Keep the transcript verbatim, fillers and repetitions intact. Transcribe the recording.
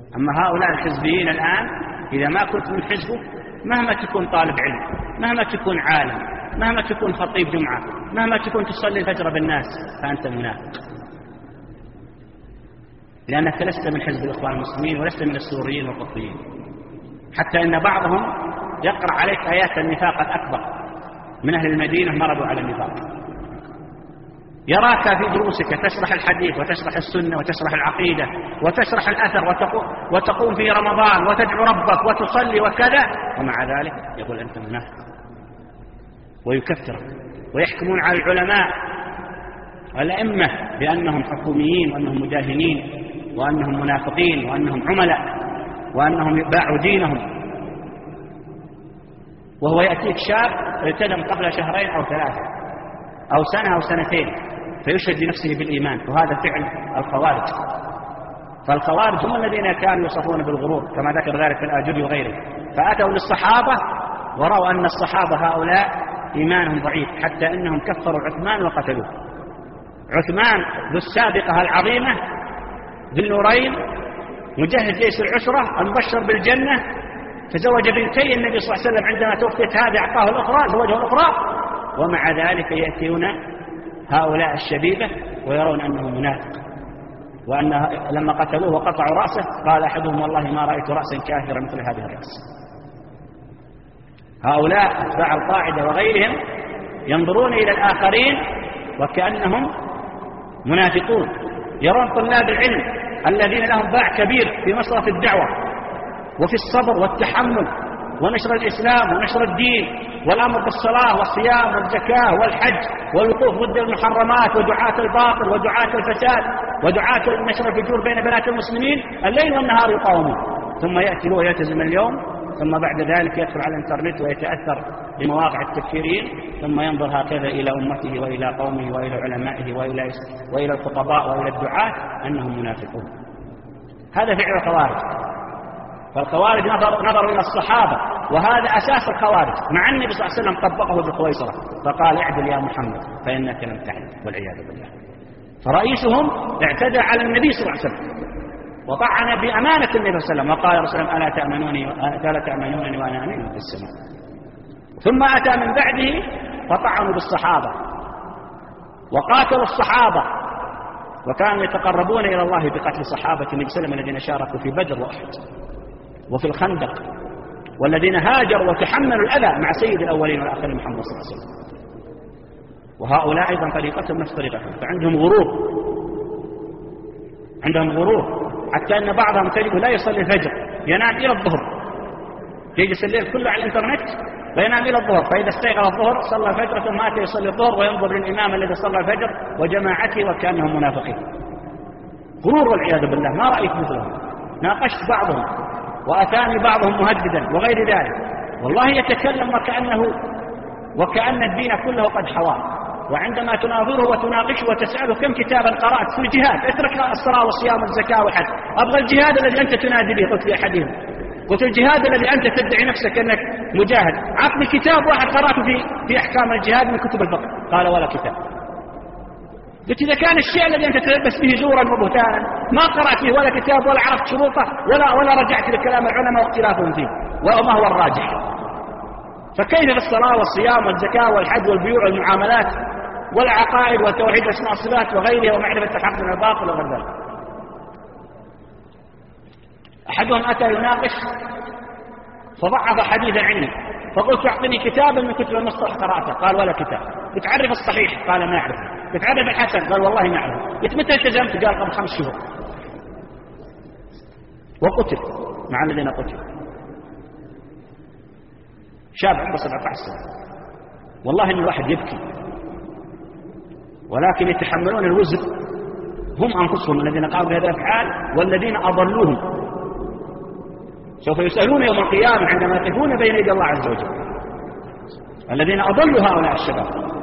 أما هؤلاء الحزبيين الآن إذا ما كنت من حزبه، مهما تكون طالب علم، مهما تكون عالم، مهما تكون خطيب جمعة، مهما تكون تصلي الفجر بالناس، فأنت منافق، لأنك لست من حزب الإخوان المسلمين ولست من السوريين والقطبيين. حتى إن بعضهم يقرأ عليك آيات النفاق الأكبر من أهل المدينة مرضوا على النفاق. يراك في دروسك تشرح الحديث وتشرح السنة وتشرح العقيدة وتشرح الأثر وتقوم في رمضان وتدعو ربك وتصلي وكذا، ومع ذلك يقول أنت منافق، ويكفر ويحكمون على العلماء والأئمة بأنهم حكوميين وأنهم مداهنين وأنهم منافقين وأنهم عملاء وأنهم باعوا دينهم. وهو يأتيك شاب التزم قبل شهرين أو ثلاثة أو سنة أو سنتين فيشهد لنفسه بالإيمان، وهذا فعل الخوارج. فالخوارج هم الذين كانوا يوصفون بالغرور كما ذكر ذلك في الآجري وغيره، فأتوا للصحابة ورأوا أن الصحابة هؤلاء إيمانهم ضعيف، حتى أنهم كفروا عثمان وقتلوه. عثمان ذو السابقة العظيمة ذو النورين مجهز جيش العشرة المبشر بالجنة، تزوج بنتي النبي صلى الله عليه وسلم، عندما توفيت هذه أعطاه الأخرى زوجه الأخرى، ومع ذلك يأتون هؤلاء الشبيبة ويرون أنه منافق، وأن لما قتلوه وقطعوا رأسه قال أحدهم والله ما رأيت رأسا كافرا مثل هذه الرأس. هؤلاء أتباع القاعدة وغيرهم ينظرون إلى الآخرين وكأنهم منافقون، يرون طلاب العلم الذين لهم باع كبير في مصرف الدعوة وفي الصبر والتحمل ونشر الإسلام ونشر الدين والأمر بالصلاة والصيام والزكاة والحج والوقوف ضد المحرمات ودعاة الباطل ودعاة الفساد ودعاة نشر الفجور بين بنات المسلمين الليل والنهار يقاومون، ثم يأتي له يلتزم اليوم، ثم بعد ذلك يدخل على الانترنت ويتأثر بمواقع التكفيرين، ثم ينظر هكذا إلى أمته وإلى قومه وإلى علمائه وإلى, وإلى الخطباء وإلى الدعاة أنهم منافقون. هذا فعل الخوارج. فالخوارج نظر نظروا إلى الصحابة، وهذا أساس الخوارج، مع النبي صلى الله عليه وسلم طبقه بالخويصرة فقال اعدل يا محمد فإنك لم تعدل والعياذ بالله. فرئيسهم اعتدى على النبي صلى الله عليه وسلم وطعن بأمانة النبي صلى الله عليه وسلم، وقال رسول الله ألا تأمنوني ألا تأمنونني وأنا أمين في السماء. ثم أتى من بعده فطعنوا بالصحابة وقاتلوا الصحابة، وكانوا يتقربون إلى الله بقتل صحابة النبي صلى الله عليه وسلم الذين شاركوا في بدر وأحد وفي الخندق، والذين هاجروا وتحملوا الأذى مع سيد الأولين والآخرين محمد صلى الله عليه وسلم. وهؤلاء أيضا طريقتهم نفس طريقتهم، فعندهم غرور، عندهم غرور حتى أن بعضهم تجده لا يصلي الفجر، ينام إلى الظهر، يجلس الليل كله على الإنترنت وينام إلى الظهر، فإذا استيقظ الظهر صلى الفجر ثم أتى يصلي الظهر وينظر للإمام الذي صلى الفجر وجماعته وكأنهم منافقين. غرور والعياذ بالله، ما رأيت مثلهم. ناقشت بعضهم وأتاني بعضهم مهددا وغير ذلك، والله يتكلم وكأنه وكأن الدين كله قد حواه، وعندما تناظره وتناقشه وتسأله كم كتابا قرأت في الجهاد، اترك الصلاة والصيام والزكاة والحج، أبغى الجهاد الذي أنت تنادي به. قلت لأحدهم قلت الجهاد الذي أنت تدعي نفسك أنك مجاهد، عطني كتاب واحد قرأته في في أحكام الجهاد من كتب الفقه. قال ولا كتاب. قلت إذا كان الشيء الذي أنت تلبس به زورا وبهتانا ما قرأت فيه ولا كتاب ولا عرفت شروطه ولا ولا رجعت لكلام العلماء واختلافهم فيه وما هو الراجح، فكيف بالصلاة والصيام والزكاة والحج والبيوع والمعاملات والعقائد والتوحيد واسماء الصفات وغيرها ومعرفة الحق من الباطل وغير ذلك؟ أحدهم أتى يناقش فضعف حديثا عني، فقلت أعطني كتابا من كتب المصطلح قرأته. قال ولا كتاب. بتعرف الصحيح؟ قال ما أعرف. بتعرف الحسن؟ قال والله ما أعرف. قلت متى التزمت؟ قال قبل خمس شهور. وقتل مع الذين قتلوا، شاب عمره سبعة عشر سنة. والله إن الواحد يبكي، ولكن يتحملون الوزر هم أنفسهم الذين قاموا بهذه الأفعال والذين أضلوهم. سوف يسألون يوم القيامة عندما يقفون بين يدي الله عز وجل الذين أضلوا هؤلاء الشباب.